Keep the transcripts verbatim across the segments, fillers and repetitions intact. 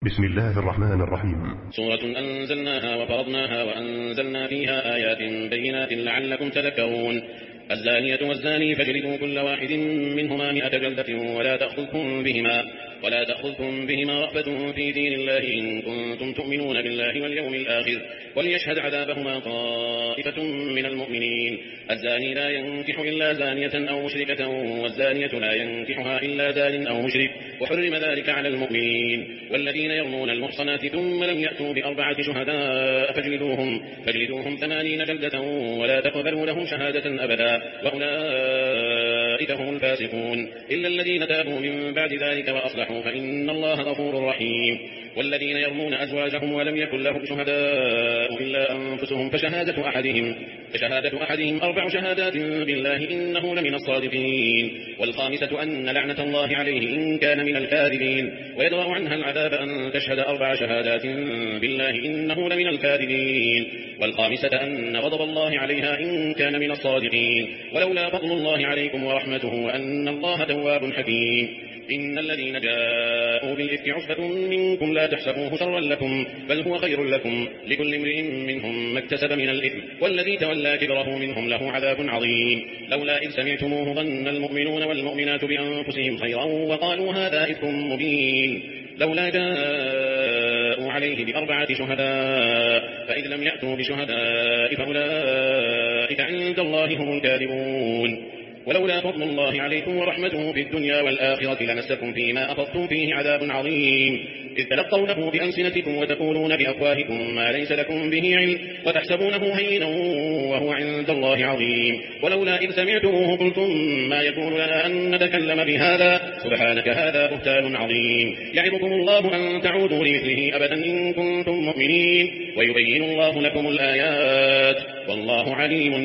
بسم الله الرحمن الرحيم. سورة أنزلناها وفرضناها وأنزلنا فيها آيات بينات لعلكم تذكرون. الزانية والزاني فاجلدوا كل واحد منهما مئة جلدة ولا تأخذكم بهما ولا تأخذكم بهما رأفة في دين الله إن كنتم تؤمنون بالله واليوم الآخر وليشهد عذابهما طائفة من المؤمنين. الزاني لا ينكح إلا زانية أو مشركة والزانية لا ينكحها إلا زان أو مشرك وحرم ذلك على المؤمنين. والذين يرمون المحصنات ثم لم يأتوا بأربعة شهداء فاجلدوهم فاجلدوهم ثمانين جلدة ولا تقبلوا لهم شهادة أبدا وأولئك هم الفاسقون إلا الذين تابوا من بعد ذلك وأصلحوا فإن الله غفور رحيم. والذين يرمون أزواجهم ولم يكن لهم شهداء إلا أنفسهم فشهادة أحدهم فشهادة أحدهم أربع شهادات بالله إنه لمن الصادقين. والخامسة أن لعنة الله عليه إن كان من الكاذبين ويدرأ عنها العذاب أن تشهد أربع شهادات بالله إنه لمن الكاذبين. والخامسة أن غضب الله عليها إن كان من الصادقين ولولا فضل الله عليكم ورحمته وأن الله تواب حكيم. إن الذين جاءوا بالإفك عصبة منكم لا تحسبوه شرا لكم بل هو خير لكم لكل امرئ منهم ما اكتسب من الإثم والذي تولى كبره منهم له عذاب عظيم. لولا إذ سمعتموه ظن المؤمنون والمؤمنات بأنفسهم خيرا وقالوا هذا إفك مبين لولا جاءوا عليه بأربعة شهداء فإذ لم يأتوا بشهداء فأولئك عند الله هم الكاذبون. ولولا فضل الله عليكم ورحمته في الدنيا والآخرة لمسكم فيما أخذتم فيه عذاب عظيم إذ تلقونه بألسنتكم وتقولون بأفواهكم ما ليس لكم به علم وتحسبونه هينا وهو عند الله عظيم. ولولا إذ سمعتموه قلتم ما يكون لنا أن نتكلم بهذا سبحانك هذا بهتان عظيم. يعظكم الله أن تعودوا لمثله أبدا إن كنتم مؤمنين ويبين الله لكم الآيات والله عليم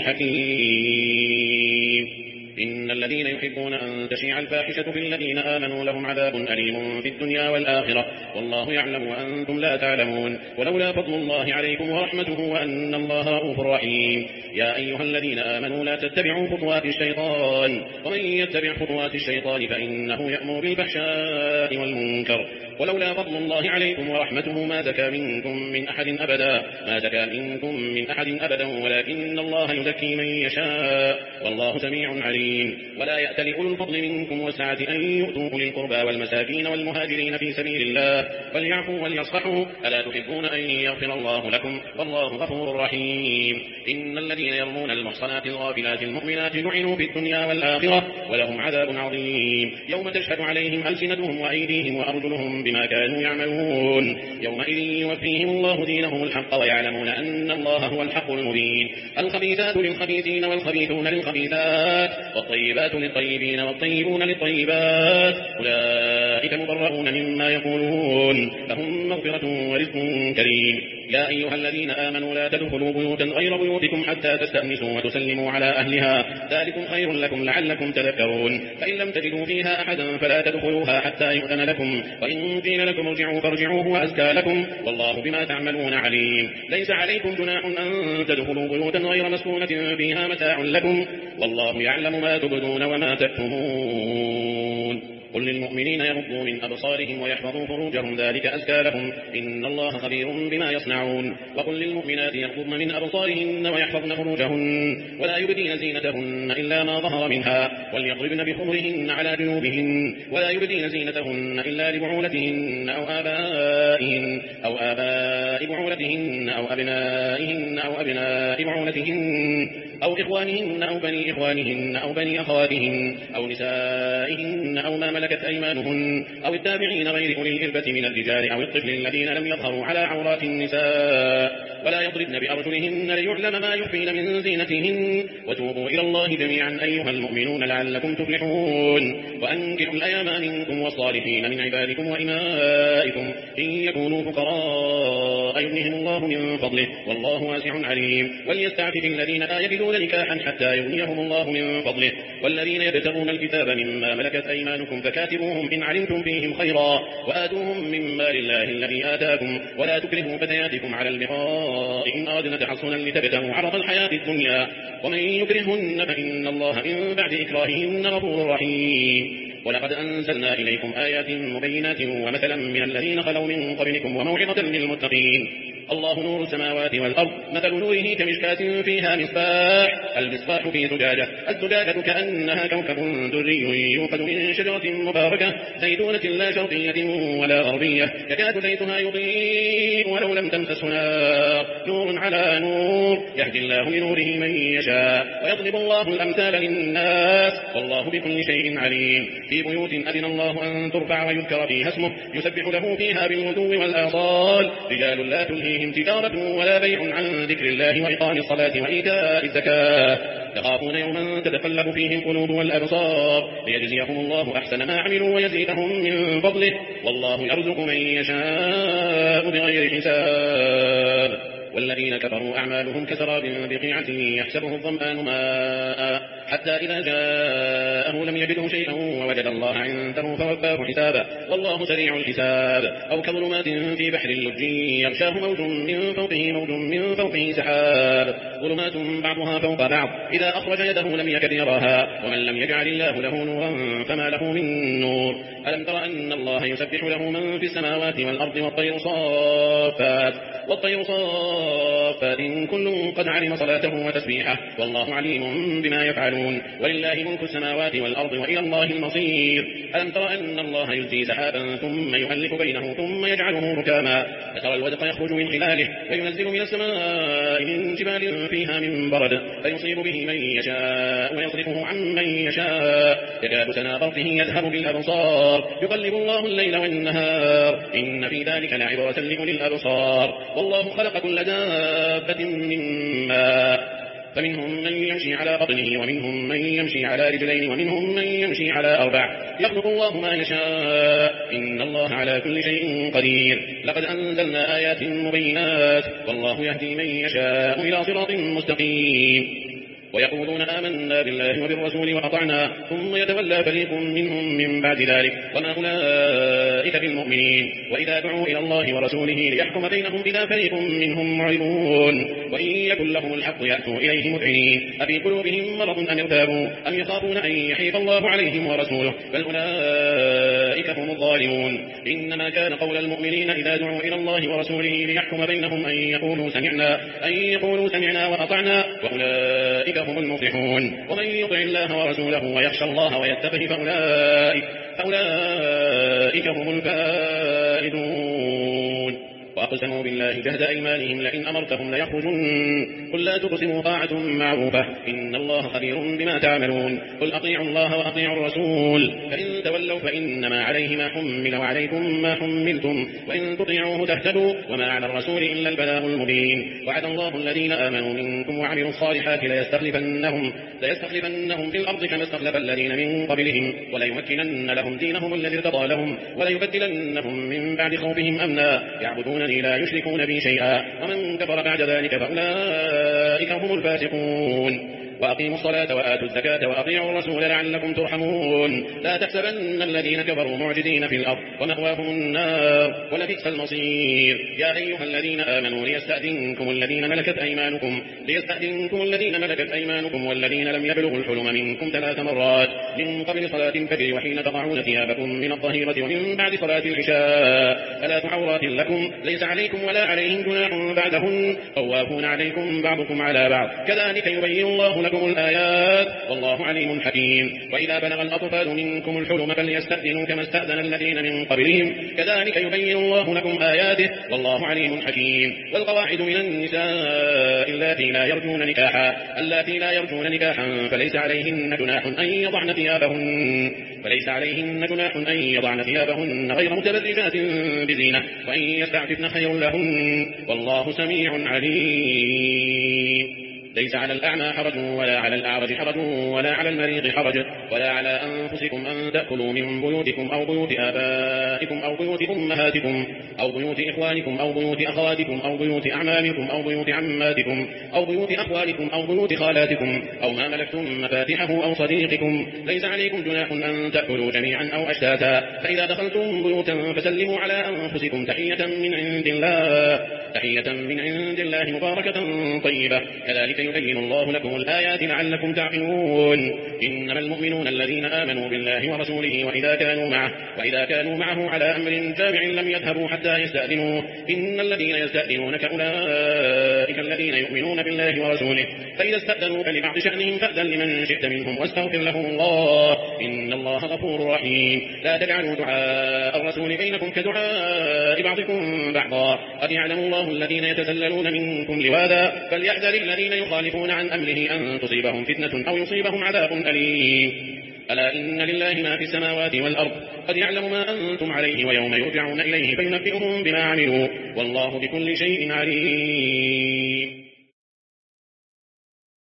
حكيم. إن الذين يحبون أن تشيع الفاحشة بالذين آمنوا لهم عذاب أليم في الدنيا والآخرة والله يعلم وأنتم لا تعلمون. ولولا فضل الله عليكم ورحمته وأن الله رؤوف رحيم. يا أيها الذين آمنوا لا تتبعوا خطوات الشيطان ومن يتبع خطوات الشيطان فإنه يأمر بالفحشاء والمنكر. ولولا فضل الله عليكم ورحمته ما زكى منكم من أحد أبدا ما زكى منكم من أحد أبدا ولكن الله يزكي من يشاء والله سميع عليم. ولا يأتل أولو الفضل منكم والسعة أن يؤتوا أولي القربى والمساكين والمهاجرين في سبيل الله وليعفوا وليصفحوا ألا تحبون أن يغفر الله لكم والله غفور رحيم. إن الذين يرمون المحصنات الغافلات المؤمنات لعنوا في الدنيا والآخرة ولهم عذاب عظيم يوم تشهد عليهم ألسنتهم وأيديهم وأرجلهم بما كانوا يعملون يومئذ يوفيهم الله دينهم الحق ويعلمون أن الله هو الحق المبين. الخبيثات للخبيثين والخبيثون للخبيثات والطيبات للطيبين والطيبون للطيبات أولئك مبرؤون مما يقولون لهم مغفرة ورزق كريم. يا أيها الذين آمنوا لا تدخلوا بيوتا غير بيوتكم حتى تستأنسوا وتسلموا على أهلها ذلكم خير لكم لعلكم تذكرون. فإن لم تجدوا فيها أحدا فلا تدخلوها حتى يؤذن لكم وإن قيل لكم ارجعوا فارجعوا هو أزكى لكم والله بما تعملون عليم. ليس عليكم جناح أن تدخلوا بيوتا غير مسكونة فيها متاع لكم والله يعلم ما تبدون وما تكتمون. قل للمؤمنين يغضوا من أبصارهم ويحفظوا فروجهم ذلك أزكى لهم إن الله خبير بما يصنعون. وقل للمؤمنات يغضضن من أبصارهن ويحفظن فروجهن ولا يبدين زينتهن إلا ما ظهر منها وليضربن بخمرهن على جنوبهن ولا يبدين زينتهن إلا لبعولتهن أو آبائهن أو آباء بعولتهن أو أبنائهن أو أبناء بعولتهن أو إخوانهن أو بني إخوانهن أو بني أخواتهن أو نسائهن أو ما ملكت أيمانهن أو التابعين غير أولي الإربة من الرجال أو الطفل الذين لم يظهروا على عورات النساء ولا يضربن بأرجلهن ليعلم ما يخفين من زينتهن وتوبوا إلى الله جميعا أيها المؤمنون لعلكم تفلحون. وأنكحوا الأيام منكم والصالحين من عبادكم وإمائكم إن يكونوا فقراء يغنيهم الله من فضله والله واسع عليم. وليستعفف الذين لا يجدون نكاحا حتى يغنيهم الله من فضله والذين يبتغون الكتاب مما ملكت أيمانكم فكاتبوهم إن علمتم فيهم خيرا وآتوهم من مال الله الذي آتاكم ولا تكرهوا فتياتكم على البغاء إن أردنا تحصنا لتبتغوا عرض الحياة الدنيا ومن يكرهن فإن الله من بعد إكراههن غفور رحيم. ولقد أنزلنا إليكم آيات مبينات ومثلا من الذين خلوا من قبلكم وموعظة للمتقين. الله نور السماوات والأرض، مثل نوره كمشكاة فيها مصباح، المصباح في زجاجة، الزجاجة كأنها كوكب دري يوقد من شجرة مباركة زيتونة لا شرقية ولا غربية يكاد زيتها يضيء ولو لم تمسسه نار، نور على نور، يهدي الله لنوره من يشاء ويضرب الله الأمثال للناس والله بكل شيء عليم. في بيوت أذن الله أن ترفع ويذكر فيها اسمه يسبح له فيها بالغدو والآصال، رجال لا تلهيهم تجارة ولا بيع عن ذكر الله وإقام الصلاة وإيتاء الزكاة، يخافون يوما تتقلب فيه القلوب والأبصار، ليجزيهم الله أحسن ما عملوا ويزيدهم من فضله، والله يرزق من يشاء بغير حساب. والذين كفروا أعمالهم كسراب بقيعة يحسبه الظمآن ماء حتى إذا جاءه لم يجده شيئا ووجد الله عنده فوفاه حسابه والله سريع الحساب. أو كظلمات في بحر اللج يغشاه موج من فوقه موج من فوقه سحاب، ظلمات بعضها فوق بعض إذا أخرج يده لم يكد يراها، ومن لم يجعل الله له نورا فما له من نور. ألم تر أن الله يسبح له من في السماوات والأرض والطير صافات والطير صافات كل قد علم صلاته وتسبيحه والله عليم بما يفعلون، ولله ملك السماوات والأرض وإلى الله المصير. ألم تر أن الله يزجي سحابا ثم يؤلف بينه ثم يجعله ركاما فترى الودق يخرج من خلاله وينزل من السماء من جبال فيها من برد فيصيب به من يشاء ويصرفه عن من يشاء يكاد سنا برقه يذهب بالأبصار يقلب الله الليل والنهار إن في ذلك لعبرة لأولي الأبصار. والله خلق كل دابة من ماء فمنهم من يمشي على بطنه ومنهم من يمشي على رجلين ومنهم من يمشي على أربع يخلق الله ما يشاء إن الله على كل شيء قدير. لقد أنزلنا آيات مبينات والله يهدي من يشاء إلى صراط مستقيم. ويقولون آمنا بالله وبالرسول وأطعنا ثم يتولى فريق منهم من بعد ذلك وما أولئك بالمؤمنين، وإذا دعوا إلى الله ورسوله ليحكم بينهم إذا فريق منهم معرضون، وإن يكن لهم الحق يأتوا إليه مذعنين أفي قلوبهم مرض أم ارتابوا أم يخافون أن يحيف الله عليهم ورسوله بل أولئك هم الظالمون. إنما كان قول المؤمنين إذا دعوا إلى الله ورسوله ليحكم بينهم أن يقولوا سمعنا أن يقولوا سمعنا وأطعنا وأولئك هم المفلحون. ومن يطع الله ورسوله ويخشى الله ويتقه فأولئك, فأولئك هم الفائزون. وأقسموا بالله جهد أيمانهم لئن أمرتهم ليخرجن قل لا تقسموا طاعة معروفة إن الله خبير بما تعملون. قل أطيعوا الله وأطيعوا الرسول فإن تولوا فإنما عليه ما حمل وعليكم ما حملتم وإن تطيعوه تهتدوا وما على الرسول إلا البلاغ المبين. وعد الله الذين آمنوا منكم وعملوا الصالحات ليستخلفنهم, ليستخلفنهم في الأرض كما استخلف الذين من قبلهم وليمكنن لهم دينهم الذي ارتضى لهم وليبدلنهم من بعد خوفهم أمنا يعبدون لا يشركون بي شيئا ومن كفر بعد ذلك فأولئك هم الفاسقون. وأقيموا الصلاة وآتوا الزكاة وأطيعوا الرسول لعلكم ترحمون. لا تحسبن الذين كفروا معجزين في الأرض ومأواهم النار ولبئس المصير. يا أيها الذين آمنوا ليستأذنكم الذين ملكت أيمانكم ليستأذنكم الذين ملكت أيمانكم والذين لم يبلغوا الحلم منكم ثلاث مرات من قبل صلاة الفجر وحين تضعون ثيابكم من الظهيرة ومن بعد صلاة العشاء ثلاث عورات لكم ليس عليكم ولا عليهم جناح بعدهن طوافون عليكم بعضكم على بعض كذلك يبين الله لكم الآيات والله عليم حكيم. وإذا بلغ الأطفال منكم الحلم فليستأذنوا كما استأذن الذين من قبلهم كذلك يبين الله لكم آياته والله عليم حكيم. والقواعد من النساء اللاتي لا يرجون نكاحا اللاتي لا يرجون نكاحا فليس عليهن جناح أن يضعن ثيابهن فليس عليهن جناح أن يضعن ثيابهن غير متبرجات بزينة وإن يستعففن خير لهن والله سميع عليم. ليس على الأعمى حرج ولا على الأعرج حرج ولا على المريض حرج ولا على أنفسكم أن تأكلوا من بيوتكم أو بيوت آبائكم أو بيوت أمهاتكم أو بيوت إخوانكم أو بيوت أخواتكم أو بيوت أعمامكم أو بيوت عماتكم أو بيوت أخوالكم أو بيوت خالاتكم أو ما ملكتم مفاتحه أو صديقكم. ليس عليكم جناح أن تأكلوا جميعا أو أشتاتا فإذا دخلتم بيوتا فسلموا على أنفسكم تحية من عند الله تحية من عند الله مباركة طيبة كذلك يبين الله لكم الآيات لعلكم تعقلون إنما المؤمنون الذين آمنوا بالله ورسوله وإذا كانوا معه وإذا كانوا معه على أمر تابع لم يذهبوا حتى يستأذنوه إن الذين يستأذنونك أولئك الذين يؤمنون بالله ورسوله فإذا استأذنوك لبعض شأنهم فأذن لمن شئت منهم واستغفر لهم الله إن الله غفور رحيم لا تجعلوا دعاء الرسول بينكم كدعاء بعضكم بعضا قد يعلم الله الذين يتسللون منكم لواذا فليحذر الذين يخالفون عن أمره أن تصيبهم فتنة أو يصيبهم عذاب أليم ألا إن لله ما في السماوات والأرض قد يعلم ما أنتم عليه ويوم يرجعون إليه فينبئهم بما عملوا والله بكل شيء عليم.